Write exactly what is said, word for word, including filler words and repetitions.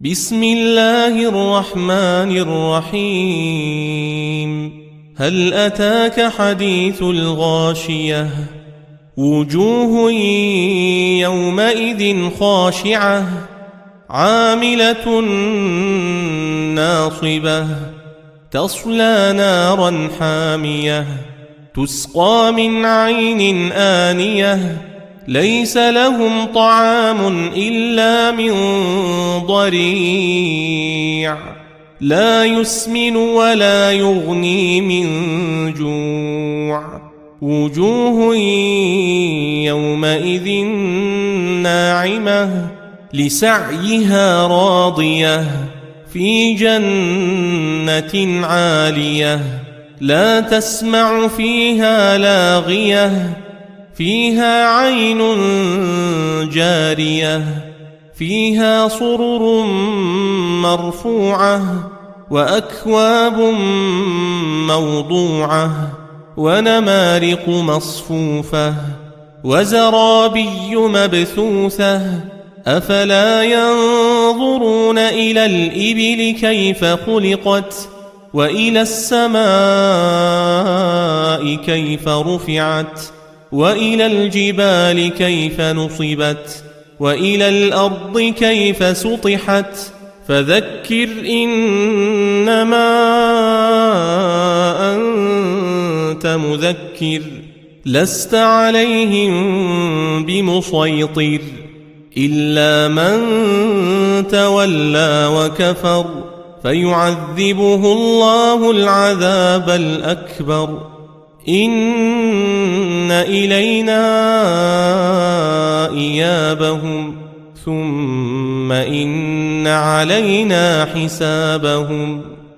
بسم الله الرحمن الرحيم هل أتاك حديث الغاشية وجوه يومئذ خاشعة عاملة ناصبة تصلى نارا حامية تسقى من عين آنية ليس لهم طعام إلا من ضريع لا يسمن ولا يغني من جوع وجوه يومئذ ناعمة لسعيها راضية في جنة عالية لا تسمع فيها لاغية فيها عين جارية فيها سرر مرفوعة وأكواب موضوعة ونمارق مصفوفة وزرابي مبثوثة أفلا ينظرون إلى الإبل كيف خلقت وإلى السماء كيف رفعت وإلى الجبال كيف نصبت وإلى الأرض كيف سطحت فذكر إنما أنت مذكر لست عليهم بمسيطر إلا من تولى وكفر فيعذبه الله العذاب الأكبر إن إلينا إيابهم ثم إن علينا حسابهم